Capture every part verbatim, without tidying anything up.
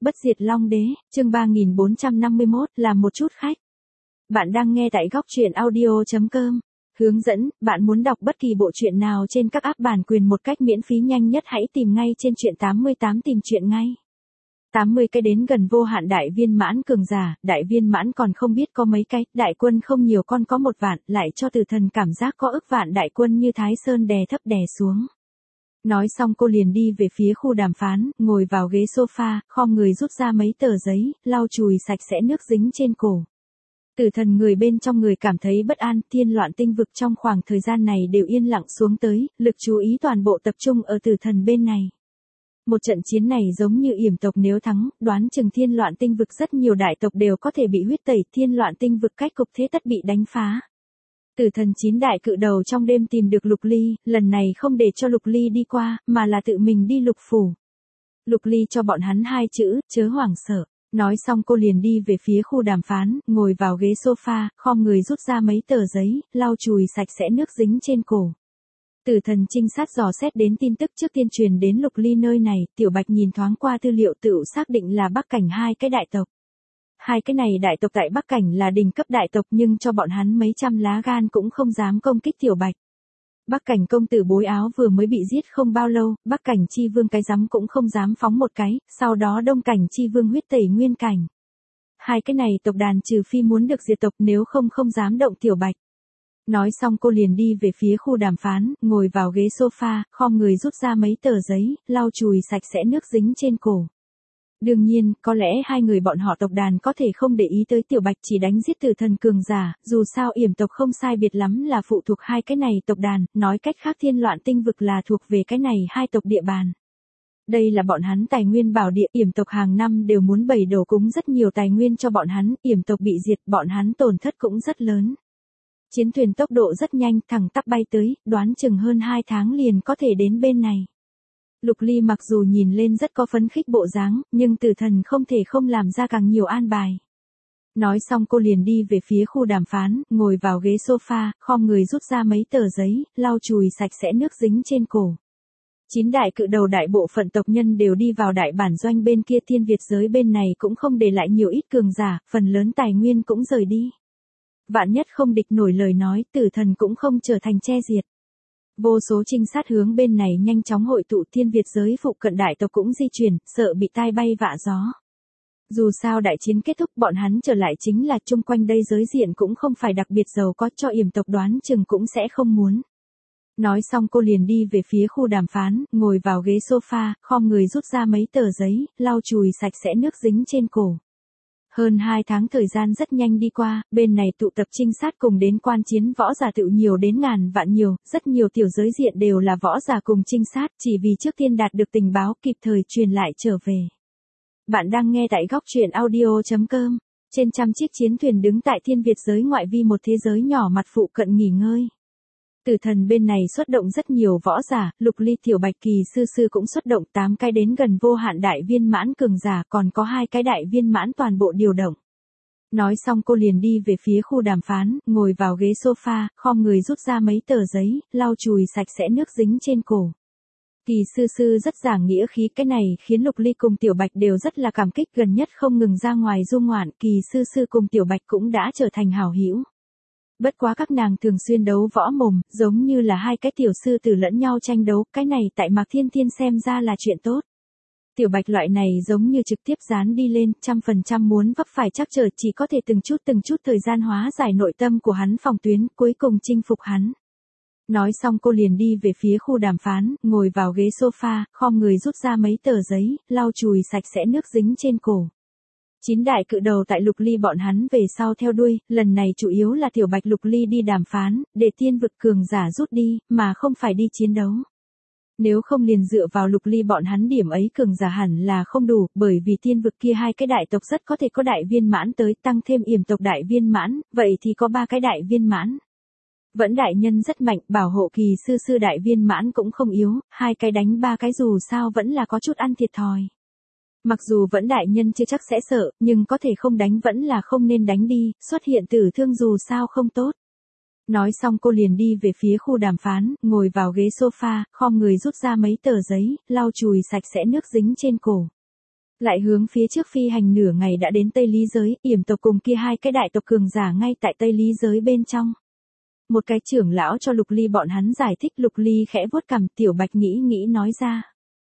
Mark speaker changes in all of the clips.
Speaker 1: Bất diệt Long Đế, chương ba nghìn bốn trăm năm mươi mốt, làm một chút khách. Bạn đang nghe tại góc truyện audio chấm com. Hướng dẫn, bạn muốn đọc bất kỳ bộ truyện nào trên các app bản quyền một cách miễn phí nhanh nhất hãy tìm ngay trên truyện tám mươi tám tìm truyện ngay. tám mươi cái đến gần vô hạn đại viên mãn cường giả, đại viên mãn còn không biết có mấy cái, đại quân không nhiều con có một vạn, lại cho Tử Thần cảm giác có ức vạn đại quân như Thái Sơn đè thấp đè xuống. Nói xong cô liền đi về phía khu đàm phán, ngồi vào ghế sofa, khom người rút ra mấy tờ giấy, lau chùi sạch sẽ nước dính trên cổ. Tử Thần người bên trong người cảm thấy bất an, thiên loạn tinh vực trong khoảng thời gian này đều yên lặng xuống tới, lực chú ý toàn bộ tập trung ở Tử Thần bên này. Một trận chiến này giống như yểm tộc nếu thắng, đoán chừng thiên loạn tinh vực rất nhiều đại tộc đều có thể bị huyết tẩy, thiên loạn tinh vực cách cục thế tất bị đánh phá. Tử Thần chín đại cự đầu trong đêm tìm được Lục Ly, lần này không để cho Lục Ly đi qua, mà là tự mình đi Lục Phủ. Lục Ly cho bọn hắn hai chữ, chớ hoảng sợ. Nói xong cô liền đi về phía khu đàm phán, ngồi vào ghế sofa, khom người rút ra mấy tờ giấy, lau chùi sạch sẽ nước dính trên cổ. Tử Thần trinh sát dò xét đến tin tức trước tiên truyền đến Lục Ly nơi này, Tiểu Bạch nhìn thoáng qua tư liệu tự xác định là Bắc Cảnh hai cái đại tộc. Hai cái này đại tộc tại Bắc Cảnh là đỉnh cấp đại tộc nhưng cho bọn hắn mấy trăm lá gan cũng không dám công kích Tiểu Bạch. Bắc Cảnh công tử bối áo vừa mới bị giết không bao lâu, Bắc Cảnh chi vương cái rắm cũng không dám phóng một cái, sau đó Đông Cảnh chi vương huyết tẩy nguyên cảnh. Hai cái này tộc đàn trừ phi muốn được diệt tộc nếu không không dám động Tiểu Bạch. Nói xong cô liền đi về phía khu đàm phán, ngồi vào ghế sofa, khom người rút ra mấy tờ giấy, lau chùi sạch sẽ nước dính trên cổ. Đương nhiên, có lẽ hai người bọn họ tộc đàn có thể không để ý tới Tiểu Bạch chỉ đánh giết Tử Thần cường giả, dù sao yểm tộc không sai biệt lắm là phụ thuộc hai cái này tộc đàn, nói cách khác thiên loạn tinh vực là thuộc về cái này hai tộc địa bàn. Đây là bọn hắn tài nguyên bảo địa, yểm tộc hàng năm đều muốn bày đổ cúng rất nhiều tài nguyên cho bọn hắn, yểm tộc bị diệt, bọn hắn tổn thất cũng rất lớn. Chiến thuyền tốc độ rất nhanh, thẳng tắp bay tới, đoán chừng hơn hai tháng liền có thể đến bên này. Lục Ly mặc dù nhìn lên rất có phấn khích bộ dáng, nhưng Tử Thần không thể không làm ra càng nhiều an bài. Nói xong cô liền đi về phía khu đàm phán, ngồi vào ghế sofa, khom người rút ra mấy tờ giấy, lau chùi sạch sẽ nước dính trên cổ. Chín đại cự đầu đại bộ phận tộc nhân đều đi vào đại bản doanh bên kia, thiên Việt giới bên này cũng không để lại nhiều ít cường giả, phần lớn tài nguyên cũng rời đi. Vạn nhất không địch nổi lời nói, Tử Thần cũng không trở thành che diệt. Vô số trinh sát hướng bên này nhanh chóng hội tụ, thiên Việt giới phụ cận đại tộc cũng di chuyển, sợ bị tai bay vạ gió. Dù sao đại chiến kết thúc bọn hắn trở lại chính là chung quanh đây giới diện cũng không phải đặc biệt giàu có, cho yểm tộc đoán chừng cũng sẽ không muốn. Nói xong cô liền đi về phía khu đàm phán, ngồi vào ghế sofa, khom người rút ra mấy tờ giấy, lau chùi sạch sẽ nước dính trên cổ. Hơn hai tháng thời gian rất nhanh đi qua, bên này tụ tập trinh sát cùng đến quan chiến võ giả tự nhiều đến ngàn vạn nhiều, rất nhiều tiểu giới diện đều là võ giả cùng trinh sát, chỉ vì trước tiên đạt được tình báo kịp thời truyền lại trở về. Bạn đang nghe tại góc truyện audio chấm com, trên trăm chiếc chiến thuyền đứng tại thiên Việt giới ngoại vi một thế giới nhỏ mặt phụ cận nghỉ ngơi. Tử Thần bên này xuất động rất nhiều võ giả, Lục Ly Tiểu Bạch Kỳ Sư Sư cũng xuất động tám cái đến gần vô hạn đại viên mãn cường giả, còn có hai cái đại viên mãn toàn bộ điều động. Nói xong cô liền đi về phía khu đàm phán, ngồi vào ghế sofa, khom người rút ra mấy tờ giấy, lau chùi sạch sẽ nước dính trên cổ. Kỳ Sư Sư rất giảng nghĩa khí, cái này khiến Lục Ly cùng Tiểu Bạch đều rất là cảm kích, gần nhất không ngừng ra ngoài du ngoạn, Kỳ Sư Sư cùng Tiểu Bạch cũng đã trở thành hảo hữu. Bất quá các nàng thường xuyên đấu võ mồm, giống như là hai cái tiểu sư tử lẫn nhau tranh đấu, cái này tại Mạc Thiên Thiên xem ra là chuyện tốt. Tiểu Bạch loại này giống như trực tiếp dán đi lên, trăm phần trăm muốn vấp phải chắc trở, chỉ có thể từng chút từng chút thời gian hóa giải nội tâm của hắn phòng tuyến, cuối cùng chinh phục hắn. Nói xong cô liền đi về phía khu đàm phán, ngồi vào ghế sofa, khom người rút ra mấy tờ giấy, lau chùi sạch sẽ nước dính trên cổ. Chín đại cự đầu tại Lục Ly bọn hắn về sau theo đuôi, lần này chủ yếu là Tiểu Bạch Lục Ly đi đàm phán, để tiên vực cường giả rút đi, mà không phải đi chiến đấu. Nếu không liền dựa vào Lục Ly bọn hắn điểm ấy cường giả hẳn là không đủ, bởi vì tiên vực kia hai cái đại tộc rất có thể có đại viên mãn tới, tăng thêm yểm tộc đại viên mãn, vậy thì có ba cái đại viên mãn. Vẫn đại nhân rất mạnh, bảo hộ Kỳ Sư Sư đại viên mãn cũng không yếu, hai cái đánh ba cái dù sao vẫn là có chút ăn thiệt thòi. Mặc dù vẫn đại nhân chưa chắc sẽ sợ, nhưng có thể không đánh vẫn là không nên đánh đi, xuất hiện tử thương dù sao không tốt. Nói xong cô liền đi về phía khu đàm phán, ngồi vào ghế sofa, khom người rút ra mấy tờ giấy, lau chùi sạch sẽ nước dính trên cổ. Lại hướng phía trước phi hành nửa ngày đã đến Tây Lý giới, yểm tộc cùng kia hai cái đại tộc cường giả ngay tại Tây Lý giới bên trong. Một cái trưởng lão cho Lục Ly bọn hắn giải thích. Lục Ly khẽ vuốt cằm, Tiểu Bạch nghĩ nghĩ nói ra.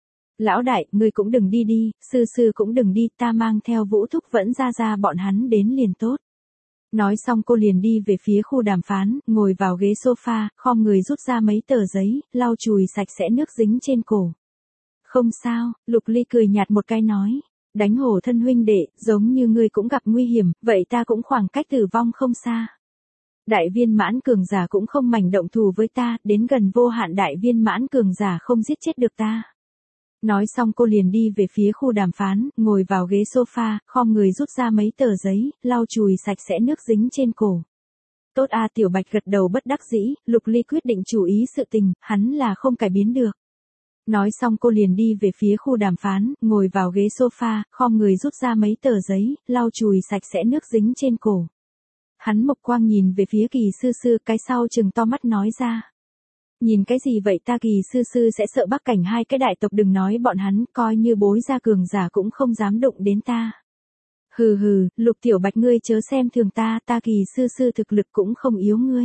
Speaker 1: Lão đại, ngươi cũng đừng đi đi, sư sư cũng đừng đi, ta mang theo Vũ Thúc vẫn ra ra bọn hắn đến liền tốt. Nói xong cô liền đi về phía khu đàm phán, ngồi vào ghế sofa, khom người rút ra mấy tờ giấy, lau chùi sạch sẽ nước dính trên cổ. Không sao, Lục Ly cười nhạt một cái nói. Đánh hổ thân huynh đệ, giống như ngươi cũng gặp nguy hiểm, vậy ta cũng khoảng cách tử vong không xa. Đại viên mãn cường giả cũng không mảnh động thủ với ta, đến gần vô hạn đại viên mãn cường giả không giết chết được ta. Nói xong cô liền đi về phía khu đàm phán, ngồi vào ghế sofa, khom người rút ra mấy tờ giấy, lau chùi sạch sẽ nước dính trên cổ. Tốt a, Tiểu Bạch gật đầu bất đắc dĩ, Lục Ly quyết định chú ý sự tình, hắn là không cải biến được. Nói xong cô liền đi về phía khu đàm phán, ngồi vào ghế sofa, khom người rút ra mấy tờ giấy, lau chùi sạch sẽ nước dính trên cổ. Hắn mộc quang nhìn về phía Kỳ sư sư, cái sau trừng to mắt nói ra. Nhìn cái gì vậy ta? Kỳ sư sư sẽ sợ Bắc Cảnh hai cái đại tộc, đừng nói bọn hắn, coi như bối gia cường giả cũng không dám đụng đến ta. Hừ hừ, Lục Tiểu Bạch ngươi chớ xem thường ta, ta Kỳ sư sư thực lực cũng không yếu ngươi.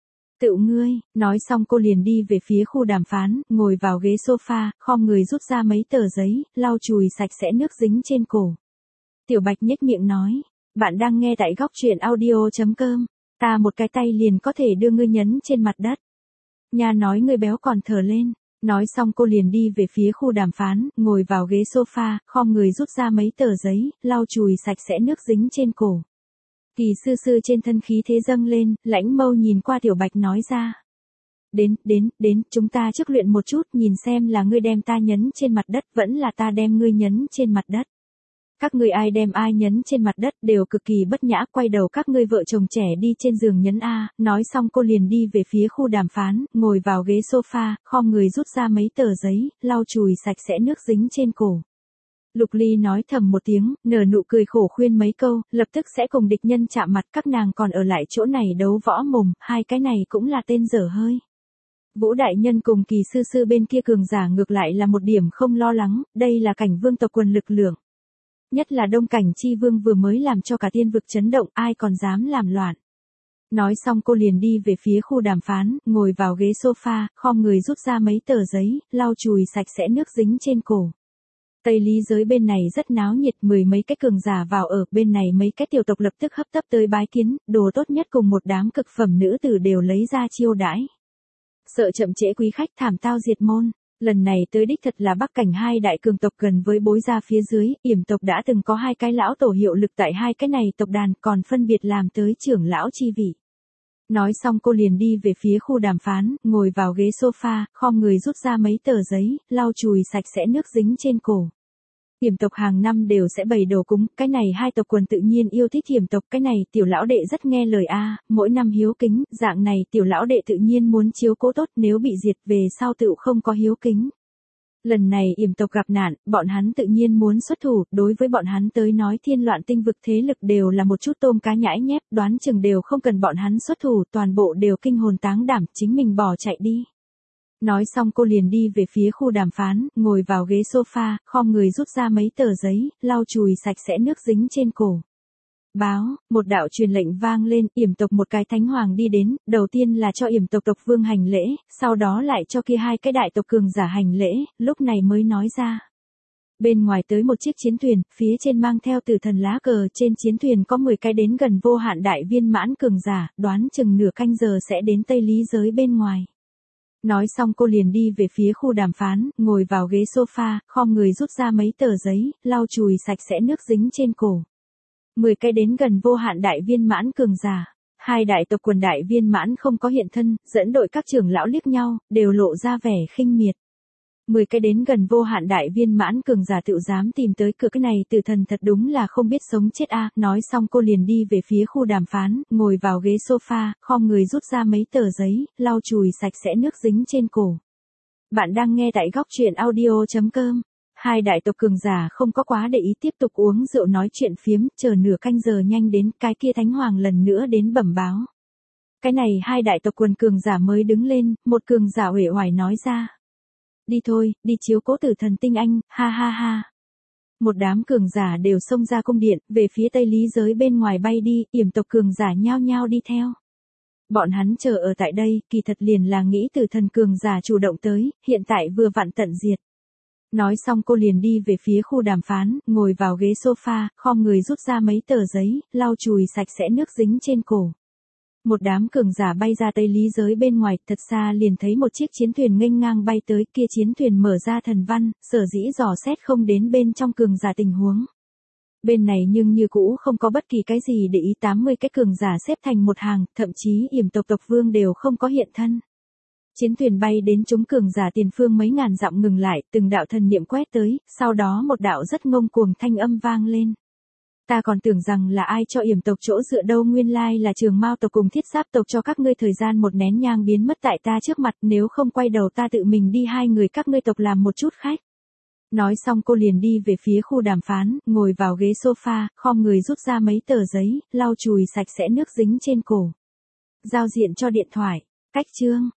Speaker 1: Tự ngươi, nói xong cô liền đi về phía khu đàm phán, ngồi vào ghế sofa, khom người rút ra mấy tờ giấy, lau chùi sạch sẽ nước dính trên cổ. Tiểu Bạch nhếch miệng nói, bạn đang nghe tại góc truyện audio chấm com, ta một cái tay liền có thể đưa ngươi nhấn trên mặt đất. Nhà nói ngươi béo còn thở lên. Nói xong cô liền đi về phía khu đàm phán, ngồi vào ghế sofa, khom người rút ra mấy tờ giấy, lau chùi sạch sẽ nước dính trên cổ. Kỳ sư sư trên thân khí thế dâng lên, lãnh mâu nhìn qua Tiểu Bạch nói ra. Đến, đến, đến, chúng ta trước luyện một chút, nhìn xem là ngươi đem ta nhấn trên mặt đất, vẫn là ta đem ngươi nhấn trên mặt đất. Các ngươi ai đem ai nhấn trên mặt đất đều cực kỳ bất nhã, quay đầu các ngươi vợ chồng trẻ đi trên giường nhấn A. Nói xong cô liền đi về phía khu đàm phán, ngồi vào ghế sofa, khom người rút ra mấy tờ giấy, lau chùi sạch sẽ nước dính trên cổ. Lục Ly nói thầm một tiếng, nở nụ cười khổ khuyên mấy câu, lập tức sẽ cùng địch nhân chạm mặt, các nàng còn ở lại chỗ này đấu võ mồm, hai cái này cũng là tên dở hơi. Vũ đại nhân cùng Kỳ sư sư bên kia cường giả ngược lại là một điểm không lo lắng, đây là cảnh vương tộc quần lực lượng. Nhất là Đông Cảnh Chi Vương vừa mới làm cho cả tiên vực chấn động, ai còn dám làm loạn. Nói xong cô liền đi về phía khu đàm phán, ngồi vào ghế sofa, khom người rút ra mấy tờ giấy, lau chùi sạch sẽ nước dính trên cổ. Tây Lý giới bên này rất náo nhiệt, mười mấy cái cường giả vào ở, bên này mấy cái tiểu tộc lập tức hấp tấp tới bái kiến, đồ tốt nhất cùng một đám cực phẩm nữ tử đều lấy ra chiêu đãi. Sợ chậm trễ quý khách, thảm tao diệt môn. Lần này tới đích thật là Bắc Cảnh hai đại cường tộc gần với bối gia phía dưới, yểm tộc đã từng có hai cái lão tổ hiệu lực tại hai cái này tộc đàn, còn phân biệt làm tới trưởng lão chi vị. Nói xong cô liền đi về phía khu đàm phán, ngồi vào ghế sofa, khom người rút ra mấy tờ giấy, lau chùi sạch sẽ nước dính trên cổ. Yểm tộc hàng năm đều sẽ bày đồ cúng, cái này hai tộc quần tự nhiên yêu thích yểm tộc, cái này tiểu lão đệ rất nghe lời a, mỗi năm hiếu kính, dạng này tiểu lão đệ tự nhiên muốn chiếu cố tốt, nếu bị diệt về sau tựu không có hiếu kính. Lần này yểm tộc gặp nạn, bọn hắn tự nhiên muốn xuất thủ, đối với bọn hắn tới nói thiên loạn tinh vực thế lực đều là một chút tôm cá nhãi nhép, đoán chừng đều không cần bọn hắn xuất thủ, toàn bộ đều kinh hồn táng đảm, chính mình bỏ chạy đi. Nói xong cô liền đi về phía khu đàm phán, ngồi vào ghế sofa, khom người rút ra mấy tờ giấy, lau chùi sạch sẽ nước dính trên cổ. Báo, một đạo truyền lệnh vang lên, yểm tộc một cái thánh hoàng đi đến, đầu tiên là cho yểm tộc tộc vương hành lễ, sau đó lại cho kia hai cái đại tộc cường giả hành lễ, lúc này mới nói ra. Bên ngoài tới một chiếc chiến thuyền, phía trên mang theo tử thần lá cờ, trên chiến thuyền có mười cái đến gần vô hạn đại viên mãn cường giả, đoán chừng nửa canh giờ sẽ đến Tây Lý giới bên ngoài. Nói xong cô liền đi về phía khu đàm phán, ngồi vào ghế sofa, khom người rút ra mấy tờ giấy, lau chùi sạch sẽ nước dính trên cổ. Mười cái đến gần vô hạn đại viên mãn cường giả. Hai đại tộc quần đại viên mãn không có hiện thân, dẫn đội các trưởng lão liếc nhau, đều lộ ra vẻ khinh miệt. Mười cái đến gần vô hạn đại viên mãn cường giả tự dám tìm tới cửa, cái này tử thần thật đúng là không biết sống chết a. Nói xong cô liền đi về phía khu đàm phán, ngồi vào ghế sofa, khom người rút ra mấy tờ giấy, lau chùi sạch sẽ nước dính trên cổ. Bạn đang nghe tại góc truyện audio chấm com. Hai đại tộc cường giả không có quá để ý, tiếp tục uống rượu nói chuyện phiếm, chờ nửa canh giờ nhanh đến, cái kia thánh hoàng lần nữa đến bẩm báo. Cái này hai đại tộc quần cường giả mới đứng lên, một cường giả uể oải nói ra. Đi thôi, đi chiếu cố tử thần tinh anh, ha ha ha. Một đám cường giả đều xông ra cung điện, về phía tây lý giới bên ngoài bay đi, yểm tộc cường giả nhao nhao đi theo. Bọn hắn chờ ở tại đây, kỳ thật liền là nghĩ từ thần cường giả chủ động tới, hiện tại vừa vặn tận diệt. Nói xong cô liền đi về phía khu đàm phán, ngồi vào ghế sofa, khom người rút ra mấy tờ giấy, lau chùi sạch sẽ nước dính trên cổ. Một đám cường giả bay ra tây lý giới bên ngoài, thật xa liền thấy một chiếc chiến thuyền nghênh ngang bay tới, kia chiến thuyền mở ra thần văn, sở dĩ dò xét không đến bên trong cường giả tình huống. Bên này nhưng như cũ không có bất kỳ cái gì để ý, tám mươi cái cường giả xếp thành một hàng, thậm chí yểm tộc tộc vương đều không có hiện thân. Chiến thuyền bay đến chúng cường giả tiền phương mấy ngàn dặm ngừng lại, từng đạo thần niệm quét tới, sau đó một đạo rất ngông cuồng thanh âm vang lên. Ta còn tưởng rằng là ai cho yểm tộc chỗ dựa đâu, nguyên lai là Trường Mao tộc cùng Thiết Giáp tộc cho các ngươi thời gian một nén nhang biến mất tại ta trước mặt, nếu không quay đầu ta tự mình đi hai người các ngươi tộc làm một chút khách. Nói xong cô liền đi về phía khu đàm phán, ngồi vào ghế sofa, khom người rút ra mấy tờ giấy, lau chùi sạch sẽ nước dính trên cổ. Giao diện cho điện thoại, cách chương.